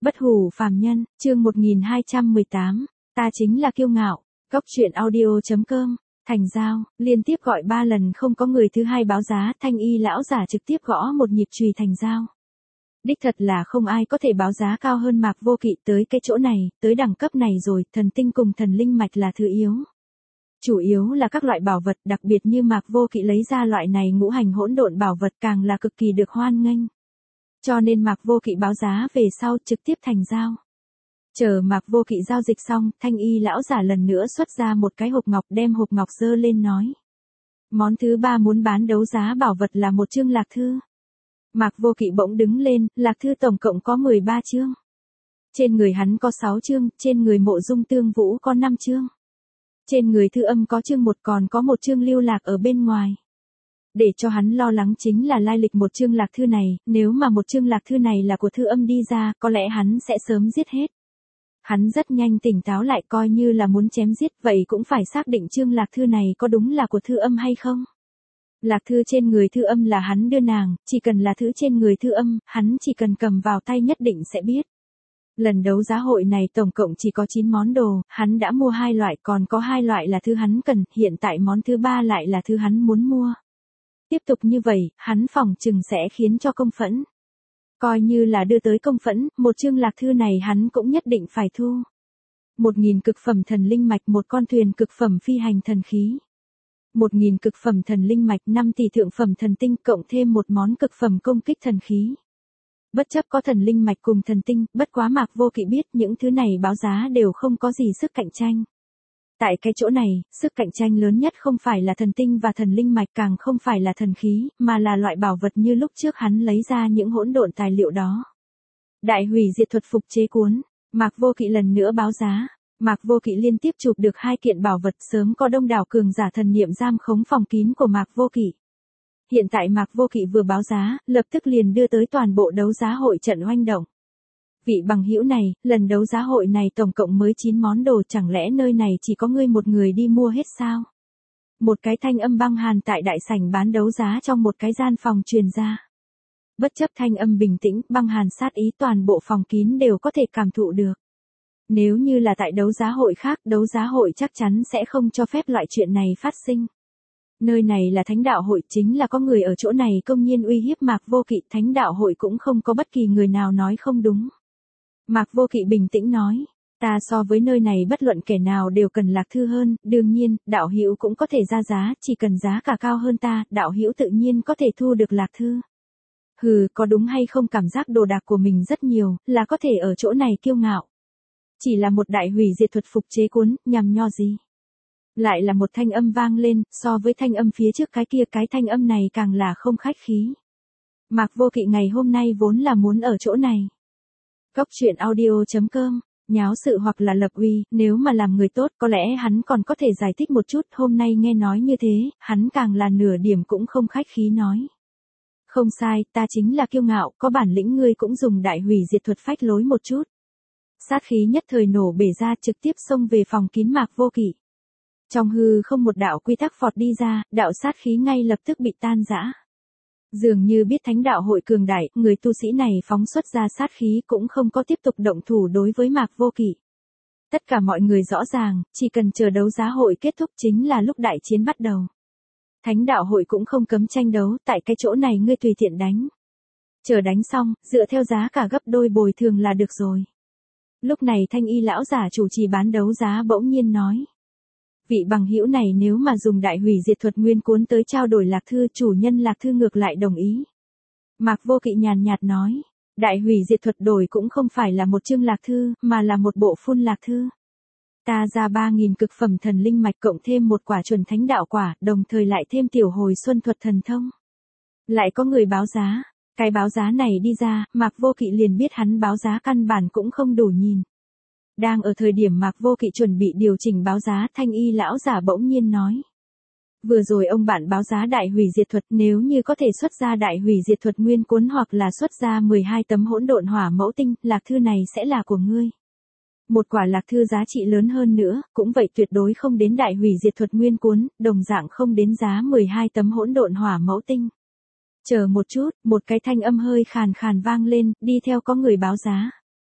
Bất hủ phàm nhân, chương 1218, ta chính là kiêu ngạo. Góc truyện audio.com, thành giao, liên tiếp gọi 3 lần không có người thứ hai báo giá, Thanh Y lão giả trực tiếp gõ một nhịp chùy thành giao. Đích thật là không ai có thể báo giá cao hơn Mạc Vô Kỵ, tới cái chỗ này, tới đẳng cấp này rồi, thần tinh cùng thần linh mạch là thứ yếu. Chủ yếu là các loại bảo vật, đặc biệt như Mạc Vô Kỵ lấy ra loại này ngũ hành hỗn độn bảo vật càng là cực kỳ được hoan nghênh. Cho nên Mạc Vô Kỵ báo giá về sau trực tiếp thành giao. Chờ Mạc Vô Kỵ giao dịch xong, Thanh Y lão giả lần nữa xuất ra một cái hộp ngọc, đem hộp ngọc giơ lên nói. Món thứ 3 muốn bán đấu giá bảo vật là một chương lạc thư. Mạc Vô Kỵ bỗng đứng lên, lạc thư tổng cộng có 13 chương. Trên người hắn có 6 chương, trên người Mộ Dung Tương Vũ có 5 chương. Trên người Thư Âm có chương 1, còn có một chương lưu lạc ở bên ngoài. Để cho hắn lo lắng chính là lai lịch một chương lạc thư này, nếu mà một chương lạc thư này là của Thư Âm đi ra, có lẽ hắn sẽ sớm giết hết. Hắn rất nhanh tỉnh táo lại, coi như là muốn chém giết, vậy cũng phải xác định chương lạc thư này có đúng là của Thư Âm hay không. Lạc thư trên người Thư Âm là hắn đưa nàng, chỉ cần là thứ trên người Thư Âm, hắn chỉ cần cầm vào tay nhất định sẽ biết. Lần đấu giá hội này tổng cộng chỉ có 9 món đồ, hắn đã mua 2 loại, còn có 2 loại là thứ hắn cần, hiện tại món thứ 3 lại là thứ hắn muốn mua. Tiếp tục như vậy, hắn phỏng chừng sẽ khiến cho Công Phẫn. Coi như là đưa tới Công Phẫn, một chương lạc thư này hắn cũng nhất định phải thu. 1000 cực phẩm thần linh mạch, một con thuyền cực phẩm phi hành thần khí. 1000 cực phẩm thần linh mạch, 5 tỷ thượng phẩm thần tinh, cộng thêm một món cực phẩm công kích thần khí. Bất chấp có thần linh mạch cùng thần tinh, bất quá Mạc Vô Kỵ biết những thứ này báo giá đều không có gì sức cạnh tranh. Tại cái chỗ này, sức cạnh tranh lớn nhất không phải là thần tinh và thần linh mạch, càng không phải là thần khí, mà là loại bảo vật như lúc trước hắn lấy ra những hỗn độn tài liệu đó. Đại hủy diệt thuật phục chế cuốn, Mạc Vô Kỵ lần nữa báo giá. Mạc Vô Kỵ liên tiếp chụp được 2 kiện bảo vật, sớm có đông đảo cường giả thần niệm giam khống phòng kín của Mạc Vô Kỵ. Hiện tại Mạc Vô Kỵ vừa báo giá, lập tức liền đưa tới toàn bộ đấu giá hội trận oanh động. Vị bằng hữu này, lần đấu giá hội này tổng cộng mới 9 món đồ, chẳng lẽ nơi này chỉ có ngươi một người đi mua hết sao? Một cái thanh âm băng hàn tại đại sảnh bán đấu giá trong một cái gian phòng truyền ra. Bất chấp thanh âm bình tĩnh, băng hàn sát ý, toàn bộ phòng kín đều có thể cảm thụ được. Nếu như là tại đấu giá hội khác, đấu giá hội chắc chắn sẽ không cho phép loại chuyện này phát sinh. Nơi này là Thánh Đạo Hội, chính là có người ở chỗ này công nhiên uy hiếp Mạc Vô Kỵ, Thánh Đạo Hội cũng không có bất kỳ người nào nói không đúng. Mạc Vô Kỵ bình tĩnh nói, ta so với nơi này bất luận kẻ nào đều cần lạc thư hơn, đương nhiên, đạo hữu cũng có thể ra giá, chỉ cần giá cả cao hơn ta, đạo hữu tự nhiên có thể thu được lạc thư. Hừ, có đúng hay không cảm giác đồ đạc của mình rất nhiều, là có thể ở chỗ này kiêu ngạo. Chỉ là một đại hủy diệt thuật phục chế cuốn, nhằm nho gì. Lại là một thanh âm vang lên, so với thanh âm phía trước cái kia, cái thanh âm này càng là không khách khí. Mạc Vô Kỵ ngày hôm nay vốn là muốn ở chỗ này. Góc truyện audio.com, nháo sự hoặc là lập uy, nếu mà làm người tốt có lẽ hắn còn có thể giải thích một chút, hôm nay nghe nói như thế, hắn càng là nửa điểm cũng không khách khí nói. Không sai, ta chính là kiêu ngạo, có bản lĩnh ngươi cũng dùng đại hủy diệt thuật phách lối một chút. Sát khí nhất thời nổ bể ra, trực tiếp xông về phòng kín Mạc Vô Kỵ. Trong hư không một đạo quy tắc phọt đi ra, đạo sát khí ngay lập tức bị tan rã. Dường như biết Thánh Đạo Hội cường đại, người tu sĩ này phóng xuất ra sát khí cũng không có tiếp tục động thủ đối với Mạc Vô Kỵ. Tất cả mọi người rõ ràng, chỉ cần chờ đấu giá hội kết thúc chính là lúc đại chiến bắt đầu. Thánh Đạo Hội cũng không cấm tranh đấu, tại cái chỗ này ngươi tùy tiện đánh. Chờ đánh xong, dựa theo giá cả gấp đôi bồi thường là được rồi. Lúc này Thanh Y lão giả chủ trì bán đấu giá bỗng nhiên nói. Vị bằng hữu này nếu mà dùng đại hủy diệt thuật nguyên cuốn tới trao đổi lạc thư, chủ nhân lạc thư ngược lại đồng ý. Mạc Vô Kỵ nhàn nhạt nói, đại hủy diệt thuật đổi cũng không phải là một chương lạc thư, mà là một bộ phun lạc thư. Ta ra 3000 cực phẩm thần linh mạch cộng thêm một quả chuẩn thánh đạo quả, đồng thời lại thêm tiểu hồi xuân thuật thần thông. Lại có người báo giá, cái báo giá này đi ra, Mạc Vô Kỵ liền biết hắn báo giá căn bản cũng không đủ nhìn. Đang ở thời điểm Mạc Vô Kỵ chuẩn bị điều chỉnh báo giá, Thanh Y lão giả bỗng nhiên nói. Vừa rồi ông bạn báo giá đại hủy diệt thuật, nếu như có thể xuất ra đại hủy diệt thuật nguyên cuốn hoặc là xuất ra 12 tấm hỗn độn hỏa mẫu tinh, lạc thư này sẽ là của ngươi. Một quả lạc thư giá trị lớn hơn nữa, cũng vậy tuyệt đối không đến đại hủy diệt thuật nguyên cuốn, đồng dạng không đến giá 12 tấm hỗn độn hỏa mẫu tinh. Chờ một chút, một cái thanh âm hơi khàn khàn vang lên, đi theo có người báo giá.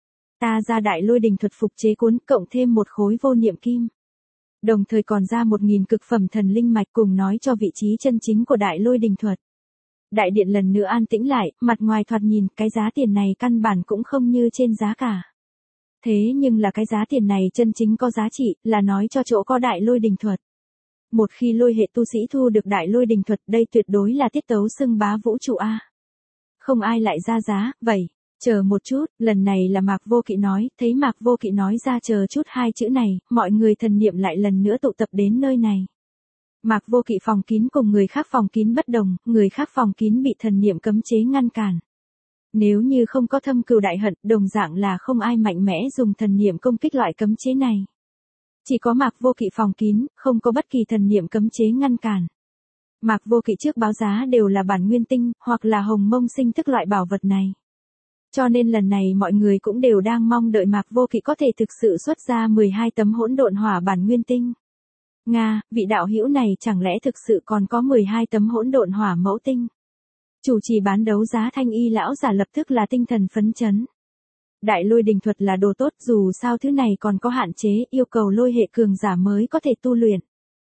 ta ra đại lôi đình thuật phục chế cuốn cộng thêm một khối vô niệm kim. Đồng thời còn ra 1000 cực phẩm thần linh mạch cùng nói cho vị trí chân chính của đại lôi đình thuật. Đại điện lần nữa an tĩnh lại, mặt ngoài thoạt nhìn cái giá tiền này căn bản cũng không như trên giá cả. Thế nhưng là cái giá tiền này chân chính có giá trị, là nói cho chỗ có đại lôi đình thuật. Một khi lôi hệ tu sĩ thu được đại lôi đình thuật, đây tuyệt đối là tiết tấu xưng bá vũ trụ A. Không ai lại ra giá, vậy, chờ một chút, lần này là Mạc Vô Kỵ nói, thấy Mạc Vô Kỵ nói ra chờ chút hai chữ này, mọi người thần niệm lại lần nữa tụ tập đến nơi này. Mạc Vô Kỵ phòng kín cùng người khác phòng kín bất đồng, người khác phòng kín bị thần niệm cấm chế ngăn cản. Nếu như không có thâm cừu đại hận, đồng dạng là không ai mạnh mẽ dùng thần niệm công kích loại cấm chế này. Chỉ có Mạc Vô Kỵ phòng kín, không có bất kỳ thần niệm cấm chế ngăn cản. Mạc Vô Kỵ trước báo giá đều là bản nguyên tinh, hoặc là hồng mông sinh thức loại bảo vật này. Cho nên lần này mọi người cũng đều đang mong đợi Mạc Vô Kỵ có thể thực sự xuất ra 12 tấm hỗn độn hỏa bản nguyên tinh. Nga, vị đạo hữu này chẳng lẽ thực sự còn có 12 tấm hỗn độn hỏa mẫu tinh? Chủ trì bán đấu giá Thanh Y lão giả lập tức là tinh thần phấn chấn. Đại lôi đình thuật là đồ tốt, dù sao thứ này còn có hạn chế, yêu cầu lôi hệ cường giả mới có thể tu luyện.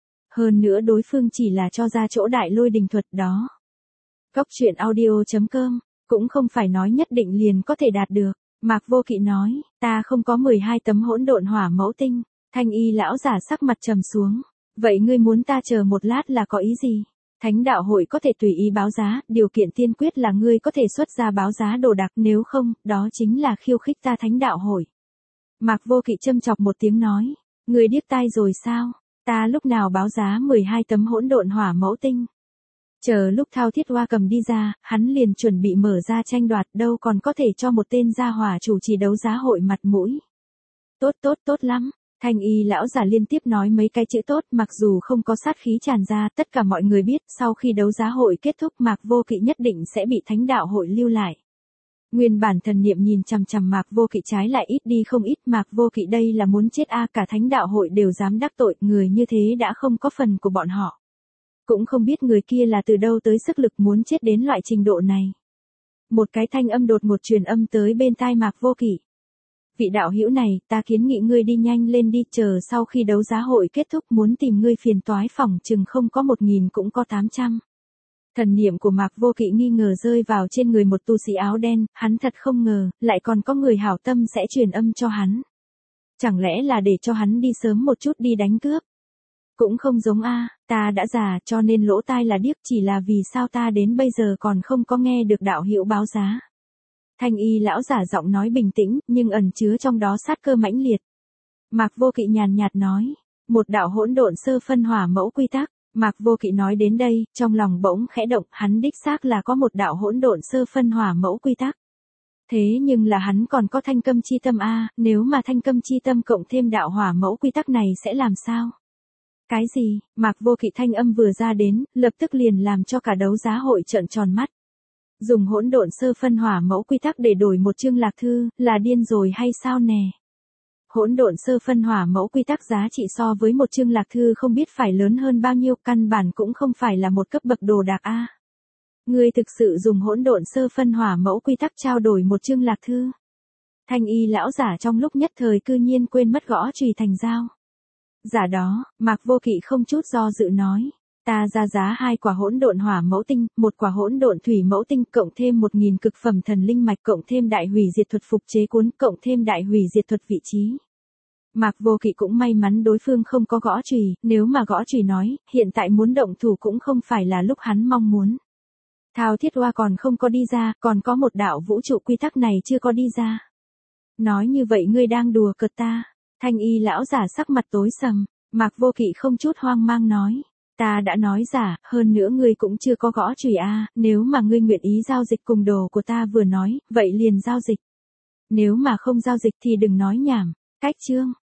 Hơn nữa đối phương chỉ là cho ra chỗ đại lôi đình thuật đó. Cốc truyện audio.com, cũng không phải nói nhất định liền có thể đạt được. Mạc Vô Kỵ nói, ta không có 12 tấm hỗn độn hỏa mẫu tinh. Thanh Y lão giả sắc mặt trầm xuống. Vậy ngươi muốn ta chờ một lát là có ý gì? Thánh đạo hội có thể tùy ý báo giá, điều kiện tiên quyết là ngươi có thể xuất ra báo giá đồ đạc, nếu không, đó chính là khiêu khích ta thánh đạo hội. Mạc Vô Kỵ châm chọc một tiếng nói, ngươi điếc tai rồi sao? Ta lúc nào báo giá 12 tấm hỗn độn hỏa mẫu tinh? Chờ lúc Thao Thiết Hoa cầm đi ra, hắn liền chuẩn bị mở ra tranh đoạt, đâu còn có thể cho một tên gia hỏa chủ trì đấu giá hội mặt mũi. Tốt lắm. Thanh Y lão giả liên tiếp nói mấy cái chữ tốt, mặc dù không có sát khí tràn ra, tất cả mọi người biết, sau khi đấu giá hội kết thúc Mạc Vô Kỵ nhất định sẽ bị thánh đạo hội lưu lại. Nguyên bản thần niệm nhìn chằm chằm Mạc Vô Kỵ trái lại ít đi không ít, Mạc Vô Kỵ đây là muốn chết a, cả thánh đạo hội đều dám đắc tội, người như thế đã không có phần của bọn họ. Cũng không biết người kia là từ đâu tới sức lực muốn chết đến loại trình độ này. Một cái thanh âm đột ngột truyền âm tới bên tai Mạc Vô Kỵ. Vị đạo hữu này, ta kiến nghị ngươi đi nhanh lên đi, chờ sau khi đấu giá hội kết thúc muốn tìm ngươi phiền toái phỏng chừng không có 1000 cũng có 800. Thần niệm của Mạc Vô Kỵ nghi ngờ rơi vào trên người một tu sĩ áo đen, hắn thật không ngờ, lại còn có người hảo tâm sẽ truyền âm cho hắn. Chẳng lẽ là để cho hắn đi sớm một chút đi đánh cướp? Cũng không giống a, ta đã già cho nên lỗ tai là điếc, chỉ là vì sao ta đến bây giờ còn không có nghe được đạo hữu báo giá. Thanh Y lão giả giọng nói bình tĩnh, nhưng ẩn chứa trong đó sát cơ mãnh liệt. Mạc Vô Kỵ nhàn nhạt nói, một đạo hỗn độn sơ phân hỏa mẫu quy tắc. Mạc Vô Kỵ nói đến đây, trong lòng bỗng khẽ động, hắn đích xác là có một đạo hỗn độn sơ phân hỏa mẫu quy tắc. Thế nhưng là hắn còn có thanh câm chi tâm a, nếu mà thanh câm chi tâm cộng thêm đạo hỏa mẫu quy tắc này sẽ làm sao? Cái gì? Mạc Vô Kỵ thanh âm vừa ra đến, lập tức liền làm cho cả đấu giá hội trợn tròn mắt. Dùng hỗn độn sơ phân hỏa mẫu quy tắc để đổi một chương lạc thư, là điên rồi hay sao nè? Hỗn độn sơ phân hỏa mẫu quy tắc giá trị so với một chương lạc thư không biết phải lớn hơn bao nhiêu, căn bản cũng không phải là một cấp bậc đồ đạc a. Ngươi thực sự dùng hỗn độn sơ phân hỏa mẫu quy tắc trao đổi một chương lạc thư? Thanh Y lão giả trong lúc nhất thời cư nhiên quên mất gõ chùy thành dao. Giả đó, Mạc Vô Kỵ không chút do dự nói, ta ra giá 2 quả hỗn độn hỏa mẫu tinh, 1 quả hỗn độn thủy mẫu tinh, cộng thêm 1000 cực phẩm thần linh mạch, cộng thêm đại hủy diệt thuật phục chế cuốn, cộng thêm đại hủy diệt thuật vị trí. Mạc Vô Kỵ cũng may mắn đối phương không có gõ chùy, nếu mà gõ chùy nói, hiện tại muốn động thủ cũng không phải là lúc hắn mong muốn. Thao Thiết Hoa còn không có đi ra, còn có một đạo vũ trụ quy tắc này chưa có đi ra. Nói như vậy ngươi đang đùa cợt ta. Thanh Y lão giả sắc mặt tối sầm, Mạc Vô Kỵ không chút hoang mang nói, ta đã nói giả, hơn nữa ngươi cũng chưa có gõ chùy a, nếu mà ngươi nguyện ý giao dịch cùng đồ của ta vừa nói, vậy liền giao dịch. Nếu mà không giao dịch thì đừng nói nhảm. Cách chương